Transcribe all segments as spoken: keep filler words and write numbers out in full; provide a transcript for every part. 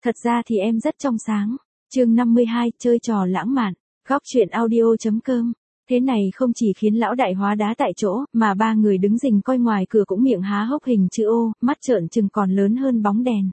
Thật ra thì em rất trong sáng. Chương năm mươi hai, chơi trò lãng mạn. Góc truyện audio.com. Thế này không chỉ khiến lão đại hóa đá tại chỗ, mà ba người đứng rình coi ngoài cửa cũng miệng há hốc hình chữ O, mắt trợn trừng còn lớn hơn bóng đèn.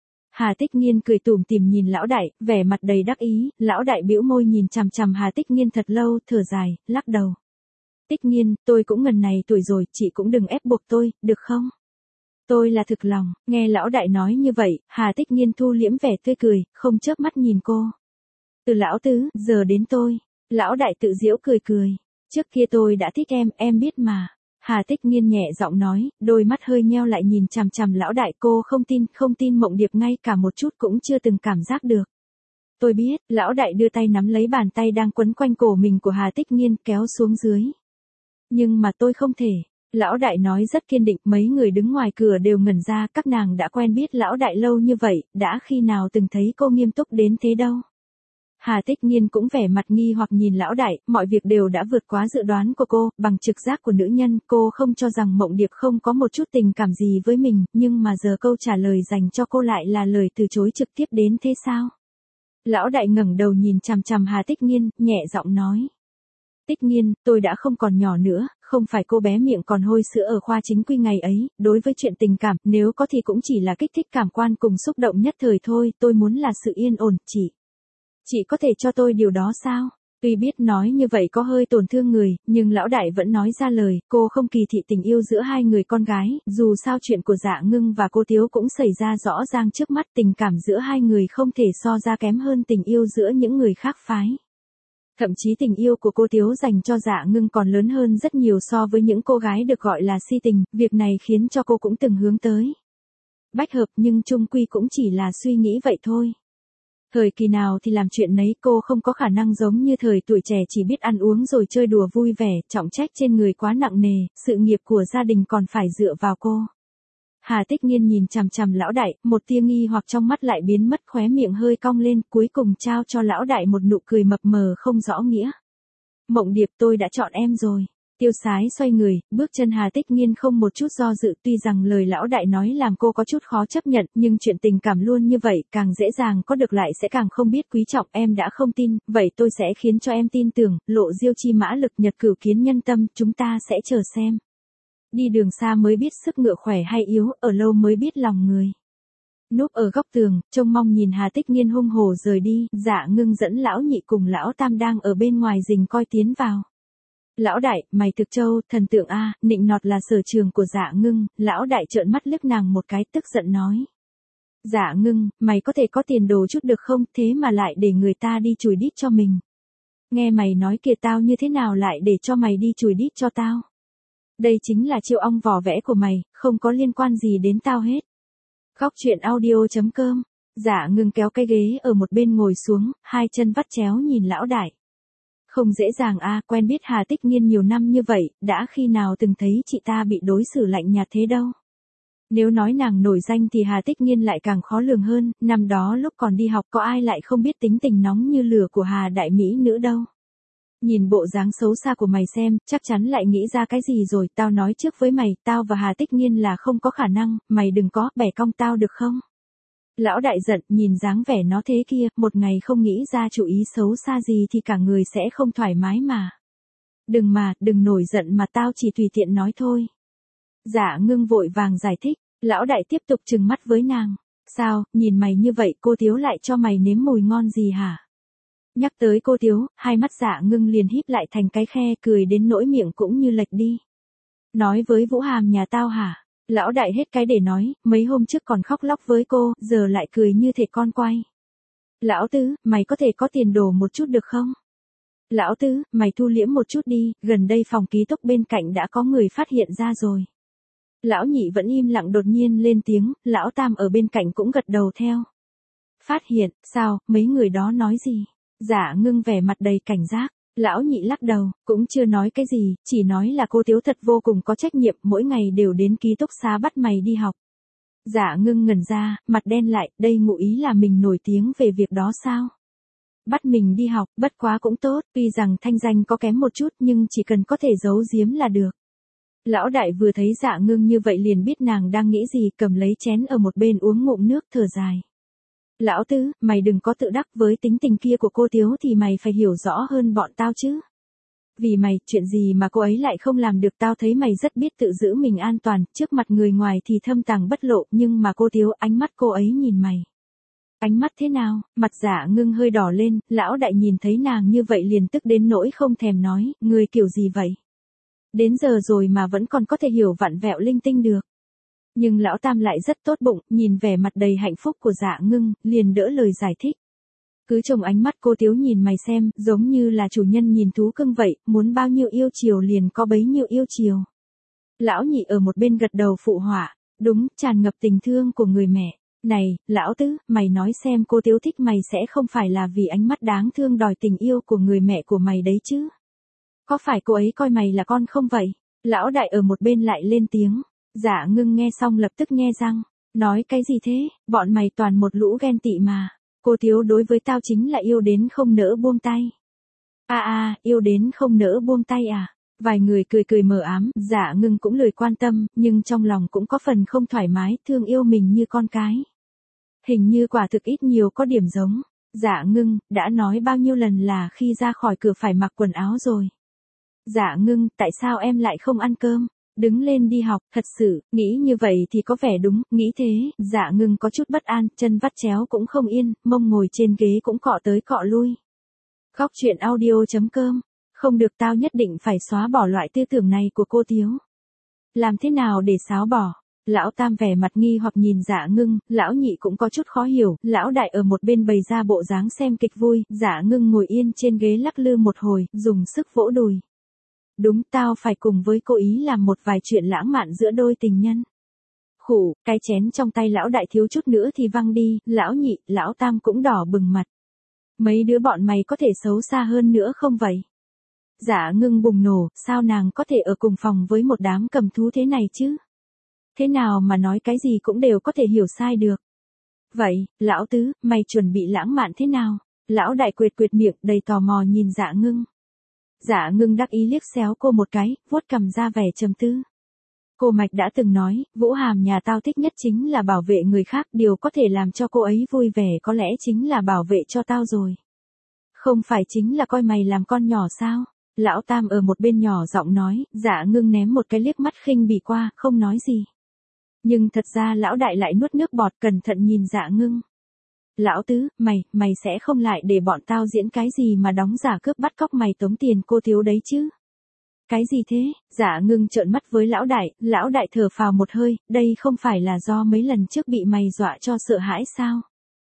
Hà Tích Nghiên cười tủm tỉm nhìn lão đại, vẻ mặt đầy đắc ý, lão đại bĩu môi nhìn chằm chằm Hà Tích Nghiên thật lâu, thở dài, lắc đầu. Tích Nghiên, tôi cũng ngần này tuổi rồi, chị cũng đừng ép buộc tôi, được không? Tôi là thực lòng. Nghe lão đại nói như vậy, Hà Tích Nghiên thu liễm vẻ tươi cười, không chớp mắt nhìn cô. Từ lão tứ, giờ đến tôi. Lão đại tự giễu cười cười. Trước kia tôi đã thích em, em biết mà. Hà Tích Nghiên nhẹ giọng nói, đôi mắt hơi nheo lại nhìn chằm chằm lão đại, cô không tin, không tin Mộng Điệp ngay cả một chút cũng chưa từng cảm giác được. Tôi biết, lão đại đưa tay nắm lấy bàn tay đang quấn quanh cổ mình của Hà Tích Nghiên kéo xuống dưới. Nhưng mà tôi không thể. Lão đại nói rất kiên định, mấy người đứng ngoài cửa đều ngẩn ra, các nàng đã quen biết lão đại lâu như vậy, đã khi nào từng thấy cô nghiêm túc đến thế đâu. Hà Tích Nghiên cũng vẻ mặt nghi hoặc nhìn lão đại, mọi việc đều đã vượt quá dự đoán của cô, bằng trực giác của nữ nhân, cô không cho rằng Mộng Điệp không có một chút tình cảm gì với mình, nhưng mà giờ câu trả lời dành cho cô lại là lời từ chối trực tiếp đến thế sao? Lão đại ngẩng đầu nhìn chằm chằm Hà Tích Nghiên, nhẹ giọng nói. Tích Nghiên, tôi đã không còn nhỏ nữa, không phải cô bé miệng còn hôi sữa ở khoa chính quy ngày ấy, đối với chuyện tình cảm, nếu có thì cũng chỉ là kích thích cảm quan cùng xúc động nhất thời thôi, tôi muốn là sự yên ổn, chị. Chị có thể cho tôi điều đó sao? Tuy biết nói như vậy có hơi tổn thương người, nhưng lão đại vẫn nói ra lời, cô không kỳ thị tình yêu giữa hai người con gái, dù sao chuyện của Dạ Ngưng và cô Tiếu cũng xảy ra rõ ràng trước mắt, tình cảm giữa hai người không thể so ra kém hơn tình yêu giữa những người khác phái. Thậm chí tình yêu của cô Tiếu dành cho Dạ Ngưng còn lớn hơn rất nhiều so với những cô gái được gọi là si tình, việc này khiến cho cô cũng từng hướng tới bách hợp, nhưng chung quy cũng chỉ là suy nghĩ vậy thôi. Thời kỳ nào thì làm chuyện nấy, cô không có khả năng giống như thời tuổi trẻ chỉ biết ăn uống rồi chơi đùa vui vẻ, trọng trách trên người quá nặng nề, sự nghiệp của gia đình còn phải dựa vào cô. Hà Tích Nghiên nhìn chằm chằm lão đại, một tia nghi hoặc trong mắt lại biến mất, khóe miệng hơi cong lên, cuối cùng trao cho lão đại một nụ cười mập mờ không rõ nghĩa. Mộng Điệp, tôi đã chọn em rồi. Tiêu Sái xoay người, bước chân Hà Tích Nghiên không một chút do dự, tuy rằng lời lão đại nói làm cô có chút khó chấp nhận, nhưng chuyện tình cảm luôn như vậy, càng dễ dàng có được lại sẽ càng không biết quý trọng, em đã không tin, vậy tôi sẽ khiến cho em tin tưởng, lộ diêu chi mã lực nhật cửu kiến nhân tâm, chúng ta sẽ chờ xem. Đi đường xa mới biết sức ngựa khỏe hay yếu, ở lâu mới biết lòng người. Núp ở góc tường, trông mong nhìn Hà Tích Nghiên hung hổ rời đi, Dạ Ngưng dẫn lão nhị cùng lão tam đang ở bên ngoài rình coi tiến vào. Lão đại, mày thực trâu, thần tượng a, nịnh nọt là sở trường của Dạ Ngưng, lão đại trợn mắt liếc nàng một cái, tức giận nói. Dạ Ngưng, mày có thể có tiền đồ chút được không, thế mà lại để người ta đi chùi đít cho mình. Nghe mày nói kìa, tao như thế nào lại để cho mày đi chùi đít cho tao. Đây chính là chiêu ong vò vẽ của mày, không có liên quan gì đến tao hết. Góc truyện audio.com. Dạ Ngưng kéo cái ghế ở một bên ngồi xuống, hai chân vắt chéo nhìn lão đại. Không dễ dàng a, quen biết Hà Tích Nghiên nhiều năm như vậy, đã khi nào từng thấy chị ta bị đối xử lạnh nhạt thế đâu. Nếu nói nàng nổi danh thì Hà Tích Nghiên lại càng khó lường hơn, năm đó lúc còn đi học có ai lại không biết tính tình nóng như lửa của Hà đại mỹ nữ đâu. Nhìn bộ dáng xấu xa của mày xem, chắc chắn lại nghĩ ra cái gì rồi, tao nói trước với mày, tao và Hà Tích Nghiên là không có khả năng, mày đừng có bẻ cong tao được không? Lão đại giận, nhìn dáng vẻ nó thế kia, một ngày không nghĩ ra chủ ý xấu xa gì thì cả người sẽ không thoải mái mà. Đừng mà, đừng nổi giận mà, tao chỉ tùy tiện nói thôi. Dạ Ngưng vội vàng giải thích, lão đại tiếp tục trừng mắt với nàng. Sao, nhìn mày như vậy cô Tiếu lại cho mày nếm mùi ngon gì hả? Nhắc tới cô Tiếu, hai mắt Dạ Ngưng liền híp lại thành cái khe, cười đến nỗi miệng cũng như lệch đi. Nói với Vũ Hàm nhà tao hả? Lão đại hết cái để nói, mấy hôm trước còn khóc lóc với cô, giờ lại cười như thể con quay. Lão tứ, mày có thể có tiền đồ một chút được không? Lão tứ, mày thu liễm một chút đi, gần đây phòng ký túc bên cạnh đã có người phát hiện ra rồi. Lão nhị vẫn im lặng, đột nhiên lên tiếng, lão tam ở bên cạnh cũng gật đầu theo. Phát hiện, sao, mấy người đó nói gì? Dạ Ngưng vẻ mặt đầy cảnh giác. Lão nhị lắc đầu, cũng chưa nói cái gì, chỉ nói là cô Tiếu thật vô cùng có trách nhiệm, mỗi ngày đều đến ký túc xá bắt mày đi học. Dạ Ngưng ngẩn ra, mặt đen lại, đây ngụ ý là mình nổi tiếng về việc đó sao? Bắt mình đi học, bất quá cũng tốt, tuy rằng thanh danh có kém một chút nhưng chỉ cần có thể giấu giếm là được. Lão đại vừa thấy Dạ Ngưng như vậy liền biết nàng đang nghĩ gì, cầm lấy chén ở một bên uống ngụm nước, thở dài. Lão Tứ, mày đừng có tự đắc, với tính tình kia của cô Tiếu thì mày phải hiểu rõ hơn bọn tao chứ. Vì mày, chuyện gì mà cô ấy lại không làm được, tao thấy mày rất biết tự giữ mình an toàn, trước mặt người ngoài thì thâm tàng bất lộ, nhưng mà cô Tiếu, ánh mắt cô ấy nhìn mày. Ánh mắt thế nào? Mặt Dạ Ngưng hơi đỏ lên, lão đại nhìn thấy nàng như vậy liền tức đến nỗi không thèm nói, người kiểu gì vậy? Đến giờ rồi mà vẫn còn có thể hiểu vặn vẹo linh tinh được. Nhưng lão Tam lại rất tốt bụng, nhìn vẻ mặt đầy hạnh phúc của Dạ Ngưng, liền đỡ lời giải thích. Cứ trông ánh mắt cô Tiếu nhìn mày xem, giống như là chủ nhân nhìn thú cưng vậy, muốn bao nhiêu yêu chiều liền có bấy nhiêu yêu chiều. Lão Nhị ở một bên gật đầu phụ họa, đúng, tràn ngập tình thương của người mẹ. Này, Lão Tứ, mày nói xem cô Tiếu thích mày sẽ không phải là vì ánh mắt đáng thương đòi tình yêu của người mẹ của mày đấy chứ? Có phải cô ấy coi mày là con không vậy? Lão Đại ở một bên lại lên tiếng. Dạ Ngưng nghe xong lập tức nhe răng. Nói cái gì thế, bọn mày toàn một lũ ghen tị mà. Cô Tiếu đối với tao chính là yêu đến không nỡ buông tay. À à, yêu đến không nỡ buông tay à? Vài người cười cười mờ ám, Dạ Ngưng cũng lười quan tâm, nhưng trong lòng cũng có phần không thoải mái, thương yêu mình như con cái. Hình như quả thực ít nhiều có điểm giống. Dạ Ngưng, đã nói bao nhiêu lần là khi ra khỏi cửa phải mặc quần áo rồi. Dạ Ngưng, tại sao em lại không ăn cơm? Đứng lên đi học, thật sự, nghĩ như vậy thì có vẻ đúng, nghĩ thế, Dạ Ngưng có chút bất an, chân vắt chéo cũng không yên, mông ngồi trên ghế cũng cọ tới cọ lui. Góc truyện audio chấm com, không được, tao nhất định phải xóa bỏ loại tư tưởng này của cô Tiếu. Làm thế nào để xóa bỏ? Lão Tam vẻ mặt nghi hoặc nhìn Dạ Ngưng, Lão Nhị cũng có chút khó hiểu, Lão Đại ở một bên bày ra bộ dáng xem kịch vui, Dạ Ngưng ngồi yên trên ghế lắc lư một hồi, dùng sức vỗ đùi. Đúng, tao phải cùng với cô ý làm một vài chuyện lãng mạn giữa đôi tình nhân. Khủ, cái chén trong tay Lão Đại thiếu chút nữa thì văng đi, Lão Nhị, Lão Tam cũng đỏ bừng mặt. Mấy đứa bọn mày có thể xấu xa hơn nữa không vậy? Dạ Ngưng bùng nổ, sao nàng có thể ở cùng phòng với một đám cầm thú thế này chứ? Thế nào mà nói cái gì cũng đều có thể hiểu sai được. Vậy, Lão Tứ, mày chuẩn bị lãng mạn thế nào? Lão Đại quệt quệt miệng đầy tò mò nhìn Dạ Ngưng. Dạ Ngưng đắc ý liếc xéo cô một cái, vuốt cằm ra vẻ trầm tư. Cô Mạch đã từng nói, Vũ Hàm nhà tao thích nhất chính là bảo vệ người khác, điều có thể làm cho cô ấy vui vẻ có lẽ chính là bảo vệ cho tao rồi. Không phải chính là coi mày làm con nhỏ sao? Lão Tam ở một bên nhỏ giọng nói, Dạ Ngưng ném một cái liếc mắt khinh bỉ qua, không nói gì. Nhưng thật ra Lão Đại lại nuốt nước bọt cẩn thận nhìn Dạ Ngưng. Lão Tứ, mày, mày sẽ không lại để bọn tao diễn cái gì mà đóng giả cướp bắt cóc mày tống tiền cô Tiếu đấy chứ? Cái gì thế? Dạ Ngưng trợn mắt với Lão Đại, Lão Đại thở phào một hơi, đây không phải là do mấy lần trước bị mày dọa cho sợ hãi sao?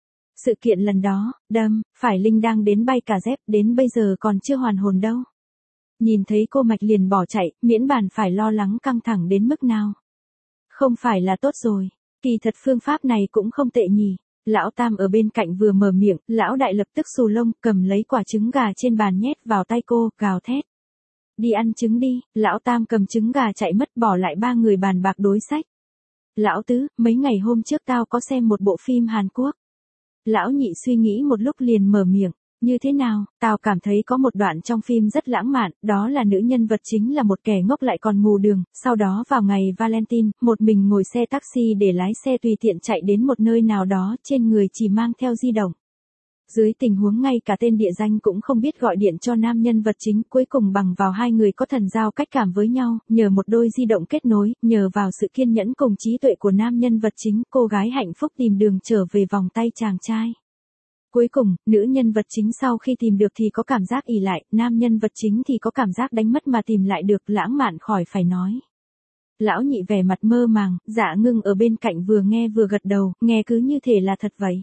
Sự kiện lần đó, đâm, phải Linh đang đến bay cả dép, đến bây giờ còn chưa hoàn hồn đâu. Nhìn thấy cô Mạch liền bỏ chạy, miễn bàn phải lo lắng căng thẳng đến mức nào. Không phải là tốt rồi, kỳ thật phương pháp này cũng không tệ nhỉ. Lão Tam ở bên cạnh vừa mở miệng, Lão Đại lập tức xù lông, cầm lấy quả trứng gà trên bàn nhét vào tay cô, gào thét. Đi ăn trứng đi, Lão Tam cầm trứng gà chạy mất bỏ lại ba người bàn bạc đối sách. Lão Tứ, mấy ngày hôm trước tao có xem một bộ phim Hàn Quốc. Lão Nhị suy nghĩ một lúc liền mở miệng. Như thế nào, tao cảm thấy có một đoạn trong phim rất lãng mạn, đó là nữ nhân vật chính là một kẻ ngốc lại còn mù đường, sau đó vào ngày Valentine, một mình ngồi xe taxi để lái xe tùy tiện chạy đến một nơi nào đó, trên người chỉ mang theo di động. Dưới tình huống ngay cả tên địa danh cũng không biết gọi điện cho nam nhân vật chính, cuối cùng bằng vào hai người có thần giao cách cảm với nhau, nhờ một đôi di động kết nối, nhờ vào sự kiên nhẫn cùng trí tuệ của nam nhân vật chính, cô gái hạnh phúc tìm đường trở về vòng tay chàng trai. Cuối cùng, nữ nhân vật chính sau khi tìm được thì có cảm giác ỷ lại, nam nhân vật chính thì có cảm giác đánh mất mà tìm lại được, lãng mạn khỏi phải nói. Lão Nhị vẻ mặt mơ màng, Dạ Ngưng ở bên cạnh vừa nghe vừa gật đầu, nghe cứ như thể là thật vậy.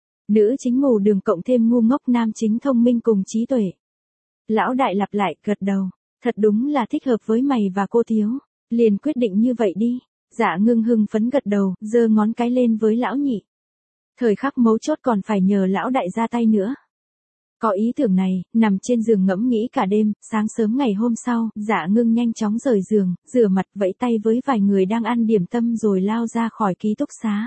Nữ chính mù đường cộng thêm ngu ngốc, nam chính thông minh cùng trí tuệ. Lão Đại lặp lại, gật đầu, thật đúng là thích hợp với mày và cô Tiếu, liền quyết định như vậy đi. Dạ Ngưng hưng phấn gật đầu, giơ ngón cái lên với Lão Nhị. Thời khắc mấu chốt còn phải nhờ Lão Đại ra tay nữa. Có ý tưởng này, nằm trên giường ngẫm nghĩ cả đêm, sáng sớm ngày hôm sau, Dạ Ngưng nhanh chóng rời giường, rửa mặt vẫy tay với vài người đang ăn điểm tâm rồi lao ra khỏi ký túc xá.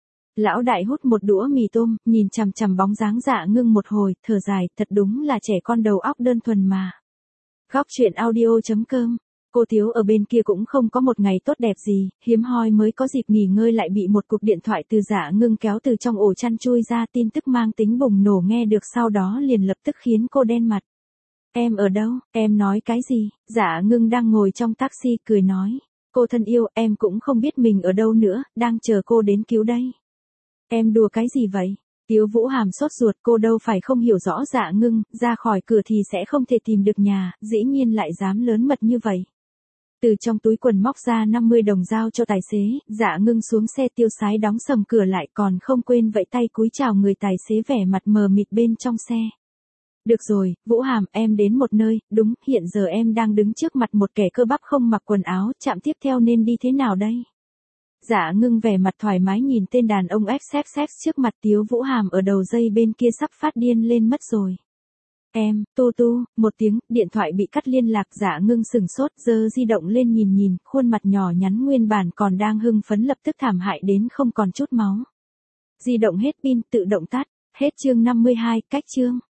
Lão Đại hút một đũa mì tôm, nhìn chằm chằm bóng dáng Dạ Ngưng một hồi, thở dài, thật đúng là trẻ con đầu óc đơn thuần mà. Góc truyện audio chấm com Cô Tiếu ở bên kia cũng không có một ngày tốt đẹp gì, hiếm hoi mới có dịp nghỉ ngơi lại bị một cuộc điện thoại từ Dạ Ngưng kéo từ trong ổ chăn chui ra, tin tức mang tính bùng nổ nghe được sau đó liền lập tức khiến cô đen mặt. Em ở đâu, em nói cái gì? Dạ Ngưng đang ngồi trong taxi cười nói. Cô thân yêu, em cũng không biết mình ở đâu nữa, đang chờ cô đến cứu đây. Em đùa cái gì vậy? Tiếu Vũ Hàm sốt ruột, cô đâu phải không hiểu rõ Dạ Ngưng, ra khỏi cửa thì sẽ không thể tìm được nhà, dĩ nhiên lại dám lớn mật như vậy. Từ trong túi quần móc ra năm mươi đồng giao cho tài xế, Dạ Ngưng xuống xe tiêu sái đóng sầm cửa lại, còn không quên vẫy tay cúi chào người tài xế vẻ mặt mờ mịt bên trong xe. Được rồi, Vũ Hàm, em đến một nơi, đúng, hiện giờ em đang đứng trước mặt một kẻ cơ bắp không mặc quần áo, trạm tiếp theo nên đi thế nào đây? Dạ Ngưng vẻ mặt thoải mái nhìn tên đàn ông ép xếp xếp trước mặt. Tiếu Vũ Hàm ở đầu dây bên kia sắp phát điên lên mất rồi. Em, tu tu, một tiếng, điện thoại bị cắt liên lạc. Dạ Ngưng sừng sốt, giơ di động lên nhìn nhìn, khuôn mặt nhỏ nhắn nguyên bản còn đang hưng phấn lập tức thảm hại đến không còn chút máu. Di động hết pin, tự động tắt, hết chương năm mươi hai, cách chương.